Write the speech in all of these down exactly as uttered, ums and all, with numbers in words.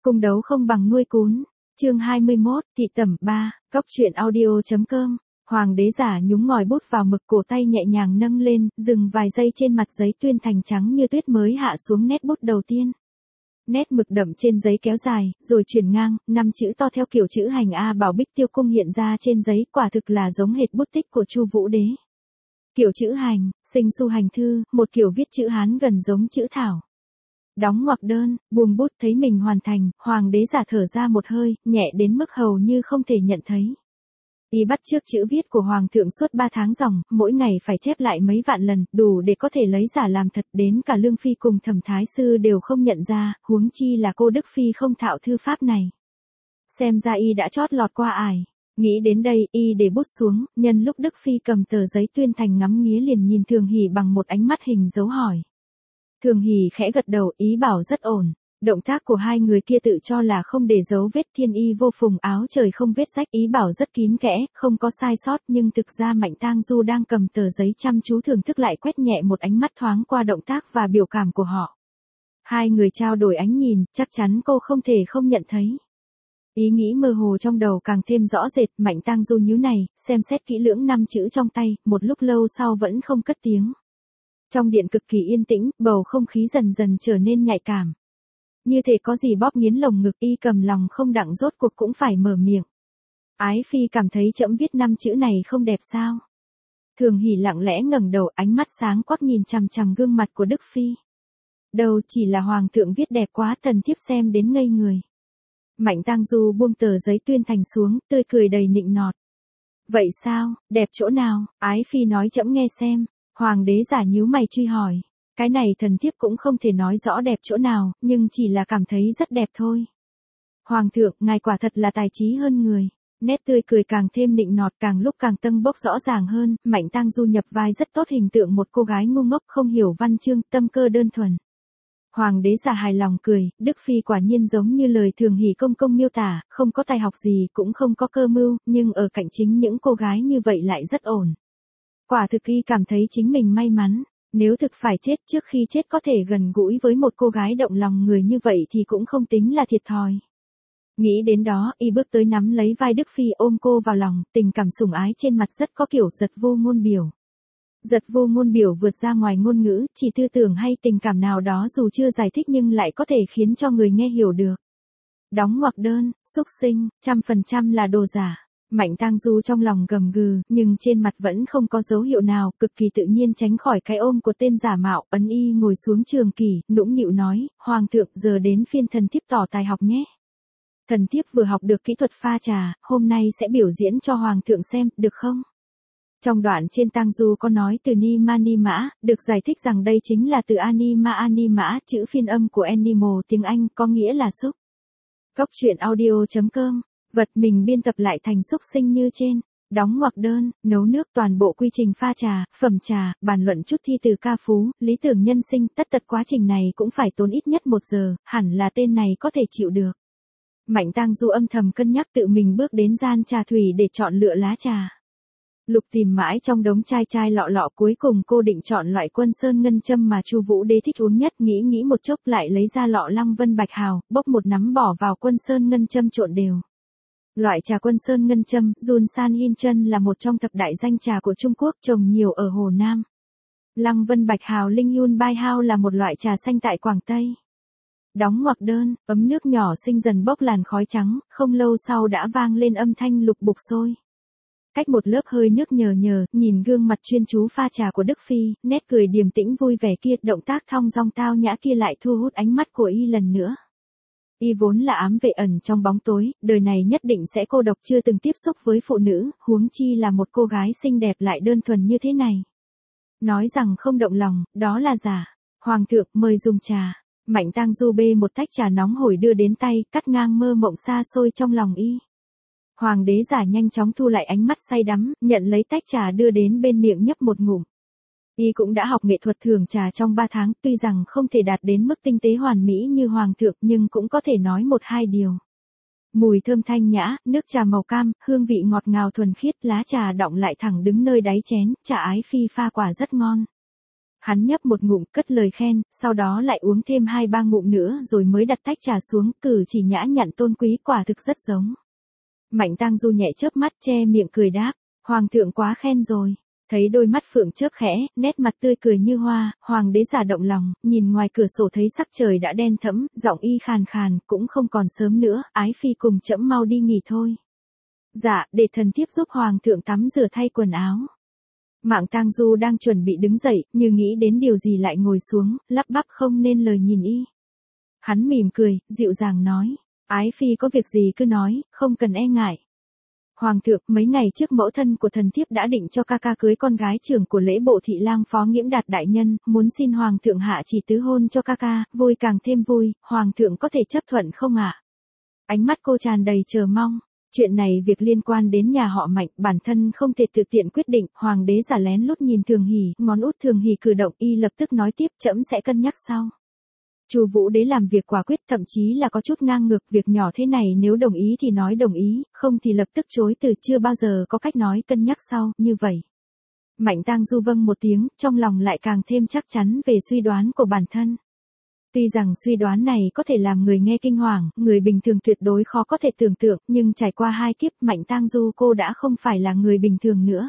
Cung đấu không bằng nuôi cún. Chương hai mươi mốt, thị tẩm ba, cóc truyện audio.com. Hoàng đế giả nhúng ngòi bút vào mực, cổ tay nhẹ nhàng nâng lên, dừng vài giây trên mặt giấy tuyên thành trắng như tuyết mới hạ xuống nét bút đầu tiên. Nét mực đậm trên giấy kéo dài, rồi chuyển ngang, năm chữ to theo kiểu chữ hành A Bảo Bích Tiêu Cung hiện ra trên giấy, quả thực là giống hệt bút tích của Chu Vũ Đế. Kiểu chữ hành, sinh su hành thư, một kiểu viết chữ Hán gần giống chữ Thảo. Đóng ngoặc đơn, buông bút, thấy mình hoàn thành, hoàng đế giả thở ra một hơi, nhẹ đến mức hầu như không thể nhận thấy. Y bắt chước chữ viết của hoàng thượng suốt ba tháng ròng, mỗi ngày phải chép lại mấy vạn lần, đủ để có thể lấy giả làm thật, đến cả Lương Phi cùng Thẩm Thái Sư đều không nhận ra, huống chi là cô Đức Phi không thạo thư pháp này. Xem ra y đã chót lọt qua ải. Nghĩ đến đây, y để bút xuống, nhân lúc Đức Phi cầm tờ giấy tuyên thành ngắm nghía liền nhìn Thường Hỷ bằng một ánh mắt hình dấu hỏi. Thường Hỷ khẽ gật đầu, ý bảo rất ổn. Động tác của hai người kia tự cho là không để dấu vết, thiên y vô phùng, áo trời không vết rách, ý bảo rất kín kẽ, không có sai sót, nhưng thực ra Mạnh Tang Du đang cầm tờ giấy chăm chú thưởng thức, lại quét nhẹ một ánh mắt thoáng qua động tác và biểu cảm của họ. Hai người trao đổi ánh nhìn, chắc chắn cô không thể không nhận thấy. Ý nghĩ mơ hồ trong đầu càng thêm rõ rệt, Mạnh Tang Du nhíu này, xem xét kỹ lưỡng năm chữ trong tay, một lúc lâu sau vẫn không cất tiếng. Trong điện cực kỳ yên tĩnh, bầu không khí dần dần trở nên nhạy cảm. Như thể có gì bóp nghiến lồng ngực, y cầm lòng không đặng rốt cuộc cũng phải mở miệng. Ái phi cảm thấy trẫm viết năm chữ này không đẹp sao? Thường Hỷ lặng lẽ ngẩng đầu, ánh mắt sáng quắc nhìn chằm chằm gương mặt của Đức Phi. Đâu chỉ là hoàng thượng viết đẹp quá, thần thiếp xem đến ngây người. Mạnh Tang Du buông tờ giấy tuyên thành xuống, tươi cười đầy nịnh nọt. Vậy sao, đẹp chỗ nào? Ái phi nói trẫm nghe xem. Hoàng đế giả nhíu mày truy hỏi. Cái này thần thiếp cũng không thể nói rõ đẹp chỗ nào, nhưng chỉ là cảm thấy rất đẹp thôi. Hoàng thượng, ngài quả thật là tài trí hơn người. Nét tươi cười càng thêm nịnh nọt, càng lúc càng tâng bốc rõ ràng hơn. Mạnh Tang Du nhập vai rất tốt hình tượng một cô gái ngu ngốc không hiểu văn chương, tâm cơ đơn thuần. Hoàng đế giả hài lòng cười, Đức Phi quả nhiên giống như lời Thường Hỷ công công miêu tả, không có tài học gì, cũng không có cơ mưu, nhưng ở cạnh chính những cô gái như vậy lại rất ổn. Quả thực y cảm thấy chính mình may mắn. Nếu thực phải chết, trước khi chết có thể gần gũi với một cô gái động lòng người như vậy thì cũng không tính là thiệt thòi. Nghĩ đến đó, y bước tới nắm lấy vai Đức Phi, ôm cô vào lòng, tình cảm sủng ái trên mặt rất có kiểu giật vô ngôn biểu. Giật vô ngôn biểu vượt ra ngoài ngôn ngữ, chỉ tư tưởng hay tình cảm nào đó dù chưa giải thích nhưng lại có thể khiến cho người nghe hiểu được. Đóng ngoặc đơn, xúc sinh, trăm phần trăm là đồ giả. Mạnh Tang Du trong lòng gầm gừ, nhưng trên mặt vẫn không có dấu hiệu nào, cực kỳ tự nhiên tránh khỏi cái ôm của tên giả mạo, ấn y ngồi xuống trường kỷ, nũng nịu nói, Hoàng thượng, giờ đến phiên thần thiếp tỏ tài học nhé. Thần thiếp vừa học được kỹ thuật pha trà, hôm nay sẽ biểu diễn cho Hoàng thượng xem, được không? Trong đoạn trên Tang Du có nói từ ni ma ni mã, được giải thích rằng đây chính là từ anima animã, chữ phiên âm của animal tiếng Anh, có nghĩa là xúc. Cóc truyện audio.com. Vật mình biên tập lại thành xúc sinh như trên. Đóng ngoặc đơn, nấu nước, toàn bộ quy trình pha trà, phẩm trà, bàn luận chút thi từ ca phú, lý tưởng nhân sinh, tất tật quá trình này cũng phải tốn ít nhất một giờ, hẳn là tên này có thể chịu được. Mạnh Tang Du âm thầm cân nhắc tự mình bước đến gian trà thủy để chọn lựa lá trà. Lục tìm mãi trong đống chai chai lọ lọ, cuối cùng cô định chọn loại Quân Sơn Ngân Châm mà Chu Vũ Đế thích uống nhất, nghĩ nghĩ một chốc lại lấy ra lọ Lăng Vân Bạch Hào, bốc một nắm bỏ vào Quân Sơn Ngân Châm trộn đều. Loại trà Quân Sơn Ngân Châm, Jun San Yin Chân là một trong thập đại danh trà của Trung Quốc, trồng nhiều ở Hồ Nam. Lăng Vân Bạch Hào Linh Yun Bai Hao là một loại trà xanh tại Quảng Tây. Đóng ngoặc đơn, ấm nước nhỏ sinh dần bốc làn khói trắng, không lâu sau đã vang lên âm thanh lục bục sôi. Cách một lớp hơi nước nhờ nhờ, nhìn gương mặt chuyên chú pha trà của Đức Phi, nét cười điềm tĩnh vui vẻ kia, động tác thong dong tao nhã kia lại thu hút ánh mắt của y lần nữa. Y vốn là ám vệ ẩn trong bóng tối, đời này nhất định sẽ cô độc, chưa từng tiếp xúc với phụ nữ, huống chi là một cô gái xinh đẹp lại đơn thuần như thế này. Nói rằng không động lòng, đó là giả. Hoàng thượng, mời dùng trà. Mạnh Tang Du bê một tách trà nóng hổi đưa đến tay, cắt ngang mơ mộng xa xôi trong lòng y. Hoàng đế giả nhanh chóng thu lại ánh mắt say đắm, nhận lấy tách trà đưa đến bên miệng nhấp một ngụm. Y cũng đã học nghệ thuật thưởng trà trong ba tháng, tuy rằng không thể đạt đến mức tinh tế hoàn mỹ như Hoàng thượng nhưng cũng có thể nói một hai điều. Mùi thơm thanh nhã, nước trà màu cam, hương vị ngọt ngào thuần khiết, lá trà đọng lại thẳng đứng nơi đáy chén, trà Ái Phi pha quả rất ngon. Hắn nhấp một ngụm cất lời khen, sau đó lại uống thêm hai ba ngụm nữa rồi mới đặt tách trà xuống, cử chỉ nhã nhặn tôn quý quả thực rất giống. Mạnh Tang Du nhẹ chớp mắt che miệng cười đáp, Hoàng thượng quá khen rồi. Thấy đôi mắt phượng chớp khẽ, nét mặt tươi cười như hoa, hoàng đế giả động lòng, nhìn ngoài cửa sổ thấy sắc trời đã đen thẫm, giọng y khàn khàn, cũng không còn sớm nữa, ái phi cùng trẫm mau đi nghỉ thôi. Dạ, để thần thiếp giúp hoàng thượng tắm rửa thay quần áo. Mạng Tang Du đang chuẩn bị đứng dậy, như nghĩ đến điều gì lại ngồi xuống, lắp bắp không nên lời nhìn y. Hắn mỉm cười, dịu dàng nói, ái phi có việc gì cứ nói, không cần e ngại. Hoàng thượng, mấy ngày trước mẫu thân của thần thiếp đã định cho ca ca cưới con gái trưởng của lễ bộ thị lang Phó Nghiễm Đạt đại nhân, muốn xin hoàng thượng hạ chỉ tứ hôn cho ca ca, vui càng thêm vui, hoàng thượng có thể chấp thuận không ạ? Ánh mắt cô tràn đầy chờ mong. Chuyện này việc liên quan đến nhà họ Mạnh, bản thân không thể tự tiện quyết định, hoàng đế giả lén lút nhìn Thường Hỷ, ngón út Thường Hỷ cử động, y lập tức nói tiếp, trẫm sẽ cân nhắc sau. Chu Vũ Đế làm việc quả quyết, thậm chí là có chút ngang ngược, việc nhỏ thế này nếu đồng ý thì nói đồng ý, không thì lập tức chối từ, chưa bao giờ có cách nói cân nhắc sau, như vậy. Mạnh Tang Du vâng một tiếng, trong lòng lại càng thêm chắc chắn về suy đoán của bản thân. Tuy rằng suy đoán này có thể làm người nghe kinh hoàng, người bình thường tuyệt đối khó có thể tưởng tượng, nhưng trải qua hai kiếp, Mạnh Tang Du cô đã không phải là người bình thường nữa.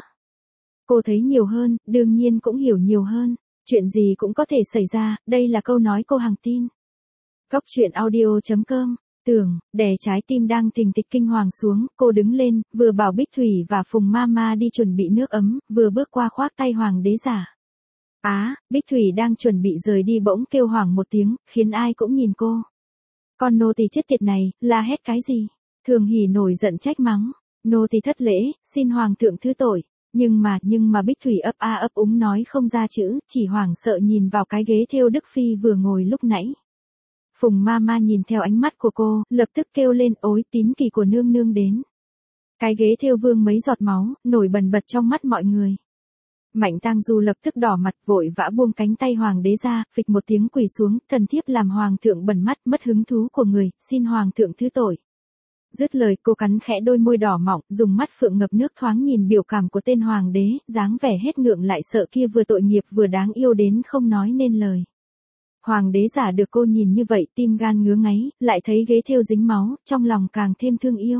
Cô thấy nhiều hơn, đương nhiên cũng hiểu nhiều hơn. Chuyện gì cũng có thể xảy ra, đây là câu nói cô Hằng tin. Góc truyện audio chấm com, tưởng, đè trái tim đang thình thịch kinh hoàng xuống, cô đứng lên, vừa bảo Bích Thủy và Phùng Mama đi chuẩn bị nước ấm, vừa bước qua khoác tay hoàng đế giả. Á, à, Bích Thủy đang chuẩn bị rời đi bỗng kêu hoảng một tiếng, khiến ai cũng nhìn cô. Con nô tỳ chết tiệt này, la hét cái gì? Thường Hỷ nổi giận trách mắng, nô tỳ thất lễ, xin hoàng thượng thứ tội. Nhưng mà, nhưng mà Bích Thủy ấp a ấp úng nói không ra chữ, chỉ hoảng sợ nhìn vào cái ghế thêu Đức Phi vừa ngồi lúc nãy. Phùng Mama nhìn theo ánh mắt của cô, lập tức kêu lên, ối, tín kỳ của nương nương đến. Cái ghế thêu vương mấy giọt máu, nổi bần bật trong mắt mọi người. Mạnh Tang Du lập tức đỏ mặt, vội vã buông cánh tay hoàng đế ra, phịch một tiếng quỳ xuống, thần thiếp làm hoàng thượng bẩn mắt, mất hứng thú của người, xin hoàng thượng thứ tội. Dứt lời cô cắn khẽ đôi môi đỏ mọng, dùng mắt phượng ngập nước thoáng nhìn biểu cảm của tên hoàng đế, dáng vẻ hết ngượng lại sợ kia vừa tội nghiệp vừa đáng yêu đến không nói nên lời. Hoàng đế giả được cô nhìn như vậy tim gan ngứa ngáy, lại thấy ghế thêu dính máu, trong lòng càng thêm thương yêu.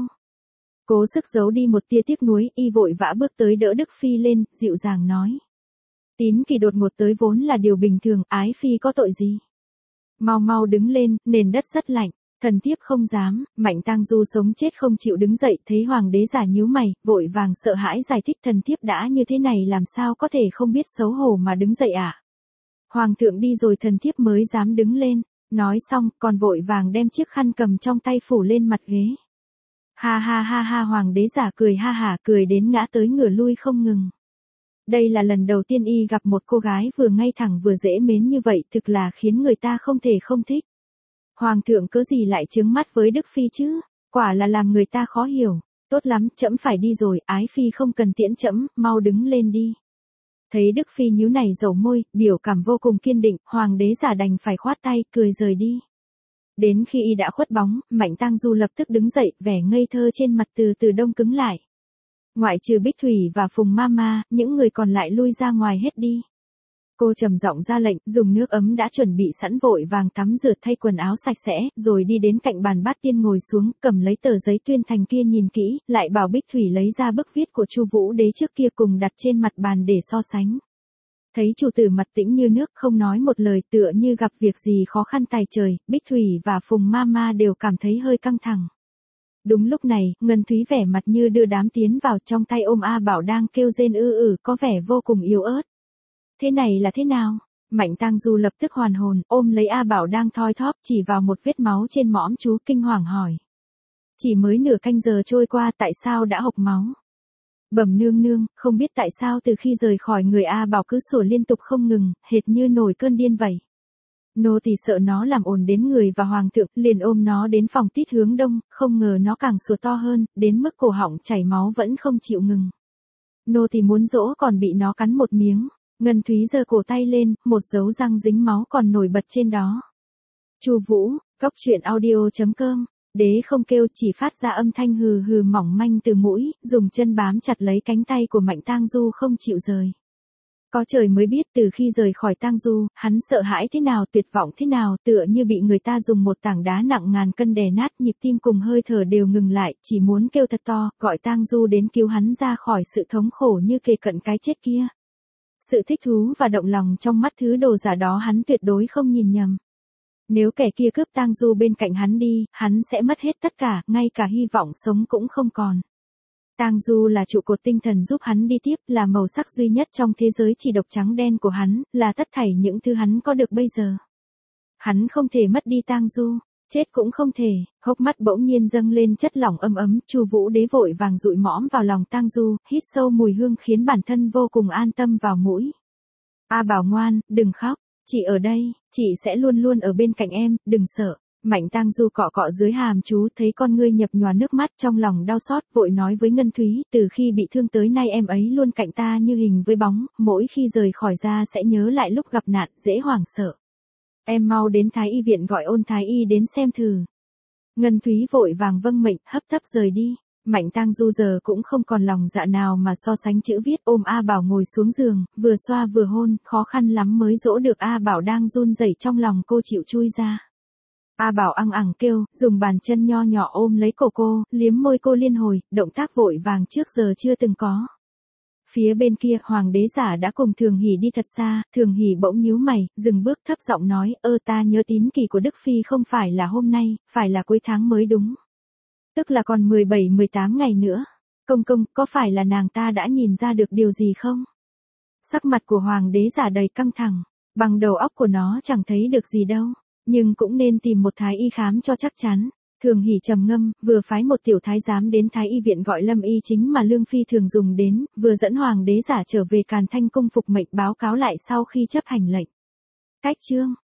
Cố sức giấu đi một tia tiếc nuối, y vội vã bước tới đỡ Đức Phi lên, dịu dàng nói. Tín kỳ đột ngột tới vốn là điều bình thường, ái phi có tội gì? Mau mau đứng lên, nền đất rất lạnh. Thần thiếp không dám. Mạnh Tang Du sống chết không chịu đứng dậy, thấy hoàng đế giả nhíu mày, vội vàng sợ hãi giải thích, thần thiếp đã như thế này làm sao có thể không biết xấu hổ mà đứng dậy ạ? À? Hoàng thượng đi rồi thần thiếp mới dám đứng lên. Nói xong, còn vội vàng đem chiếc khăn cầm trong tay phủ lên mặt ghế. Ha ha ha ha, hoàng đế giả cười ha hả, cười đến ngã tới ngửa lui không ngừng. Đây là lần đầu tiên y gặp một cô gái vừa ngay thẳng vừa dễ mến như vậy, thực là khiến người ta không thể không thích. Hoàng thượng cớ gì lại chướng mắt với Đức Phi chứ, quả là làm người ta khó hiểu. Tốt lắm, trẫm phải đi rồi, ái phi không cần tiễn trẫm, mau đứng lên đi. Thấy Đức Phi nhíu này dầu môi, biểu cảm vô cùng kiên định, hoàng đế giả đành phải khoát tay, cười rời đi. Đến khi y đã khuất bóng, Mạnh Tang Du lập tức đứng dậy, vẻ ngây thơ trên mặt từ từ đông cứng lại. Ngoại trừ Bích Thủy và Phùng Mama, những người còn lại lui ra ngoài hết đi. Cô trầm giọng ra lệnh, dùng nước ấm đã chuẩn bị sẵn vội vàng tắm rửa thay quần áo sạch sẽ, rồi đi đến cạnh bàn bát tiên ngồi xuống, cầm lấy tờ giấy tuyên thành kia nhìn kỹ, lại bảo Bích Thủy lấy ra bức viết của Chu Vũ Đế trước kia cùng đặt trên mặt bàn để so sánh. Thấy chủ tử mặt tĩnh như nước, không nói một lời, tựa như gặp việc gì khó khăn tài trời, Bích Thủy và Phùng Mama đều cảm thấy hơi căng thẳng. Đúng lúc này, Ngân Thúy vẻ mặt như đưa đám tiến vào, trong tay ôm A Bảo đang kêu rên ư ử, có vẻ vô cùng yếu ớt. Thế này là thế nào? Mạnh Tang Du lập tức hoàn hồn, ôm lấy A Bảo đang thoi thóp, chỉ vào một vết máu trên mõm chú, kinh hoàng hỏi. Chỉ mới nửa canh giờ trôi qua, tại sao đã hộc máu? Bẩm nương nương, không biết tại sao từ khi rời khỏi người A Bảo cứ sủa liên tục không ngừng, hệt như nổi cơn điên vậy. Nô tỳ sợ nó làm ồn đến người và hoàng thượng, liền ôm nó đến phòng tít hướng đông, không ngờ nó càng sủa to hơn, đến mức cổ họng chảy máu vẫn không chịu ngừng. Nô tỳ muốn dỗ còn bị nó cắn một miếng. Ngân Thúy giơ cổ tay lên, một dấu răng dính máu còn nổi bật trên đó. Chu Vũ, góc truyện audio chấm com, đế không kêu, chỉ phát ra âm thanh hừ hừ mỏng manh từ mũi, dùng chân bám chặt lấy cánh tay của Mạnh Tang Du không chịu rời. Có trời mới biết từ khi rời khỏi Tang Du, hắn sợ hãi thế nào, tuyệt vọng thế nào, tựa như bị người ta dùng một tảng đá nặng ngàn cân đè nát, nhịp tim cùng hơi thở đều ngừng lại, chỉ muốn kêu thật to, gọi Tang Du đến cứu hắn ra khỏi sự thống khổ như kề cận cái chết kia. Sự thích thú và động lòng trong mắt thứ đồ giả đó hắn tuyệt đối không nhìn nhầm. Nếu kẻ kia cướp Tang Du bên cạnh hắn đi, hắn sẽ mất hết tất cả, ngay cả hy vọng sống cũng không còn. Tang Du là trụ cột tinh thần giúp hắn đi tiếp, là màu sắc duy nhất trong thế giới chỉ độc trắng đen của hắn, là tất thảy những thứ hắn có được bây giờ. Hắn không thể mất đi Tang Du, chết cũng không thể. Hốc mắt bỗng nhiên dâng lên chất lỏng ấm ấm, Chu Vũ Đế vội vàng dụi mõm vào lòng Tang Du, hít sâu mùi hương khiến bản thân vô cùng an tâm vào mũi. A Bảo ngoan, đừng khóc, chị ở đây, chị sẽ luôn luôn ở bên cạnh em, đừng sợ. Mạnh Tang Du cọ cọ dưới hàm chú, thấy con ngươi nhập nhòa nước mắt, trong lòng đau xót, vội nói với Ngân Thúy, từ khi bị thương tới nay em ấy luôn cạnh ta như hình với bóng, mỗi khi rời khỏi ra sẽ nhớ lại lúc gặp nạn, dễ hoảng sợ. Em mau đến Thái Y viện gọi Ôn Thái Y đến xem thử. Ngân Thúy vội vàng vâng mệnh, hấp tấp rời đi. Mạnh Tang Du giờ cũng không còn lòng dạ nào mà so sánh chữ viết, ôm A Bảo ngồi xuống giường, vừa xoa vừa hôn, khó khăn lắm mới dỗ được A Bảo đang run rẩy trong lòng cô chịu chui ra. A Bảo ăng ẳng kêu, dùng bàn chân nho nhỏ ôm lấy cổ cô, liếm môi cô liên hồi, động tác vội vàng trước giờ chưa từng có. Phía bên kia, Hoàng đế giả đã cùng Thường Hỷ đi thật xa, Thường Hỷ bỗng nhíu mày, dừng bước thấp giọng nói, ơ ta nhớ tín kỳ của Đức Phi không phải là hôm nay, phải là cuối tháng mới đúng. Tức là còn mười bảy mười tám ngày nữa. Công công, có phải là nàng ta đã nhìn ra được điều gì không? Sắc mặt của Hoàng đế giả đầy căng thẳng, bằng đầu óc của nó chẳng thấy được gì đâu. Nhưng cũng nên tìm một thái y khám cho chắc chắn. Thường Hỷ trầm ngâm, vừa phái một tiểu thái giám đến Thái Y viện gọi Lâm y chính mà Lương Phi thường dùng đến, vừa dẫn Hoàng đế giả trở về Càn Thanh cung phục mệnh báo cáo lại sau khi chấp hành lệnh. Cách chương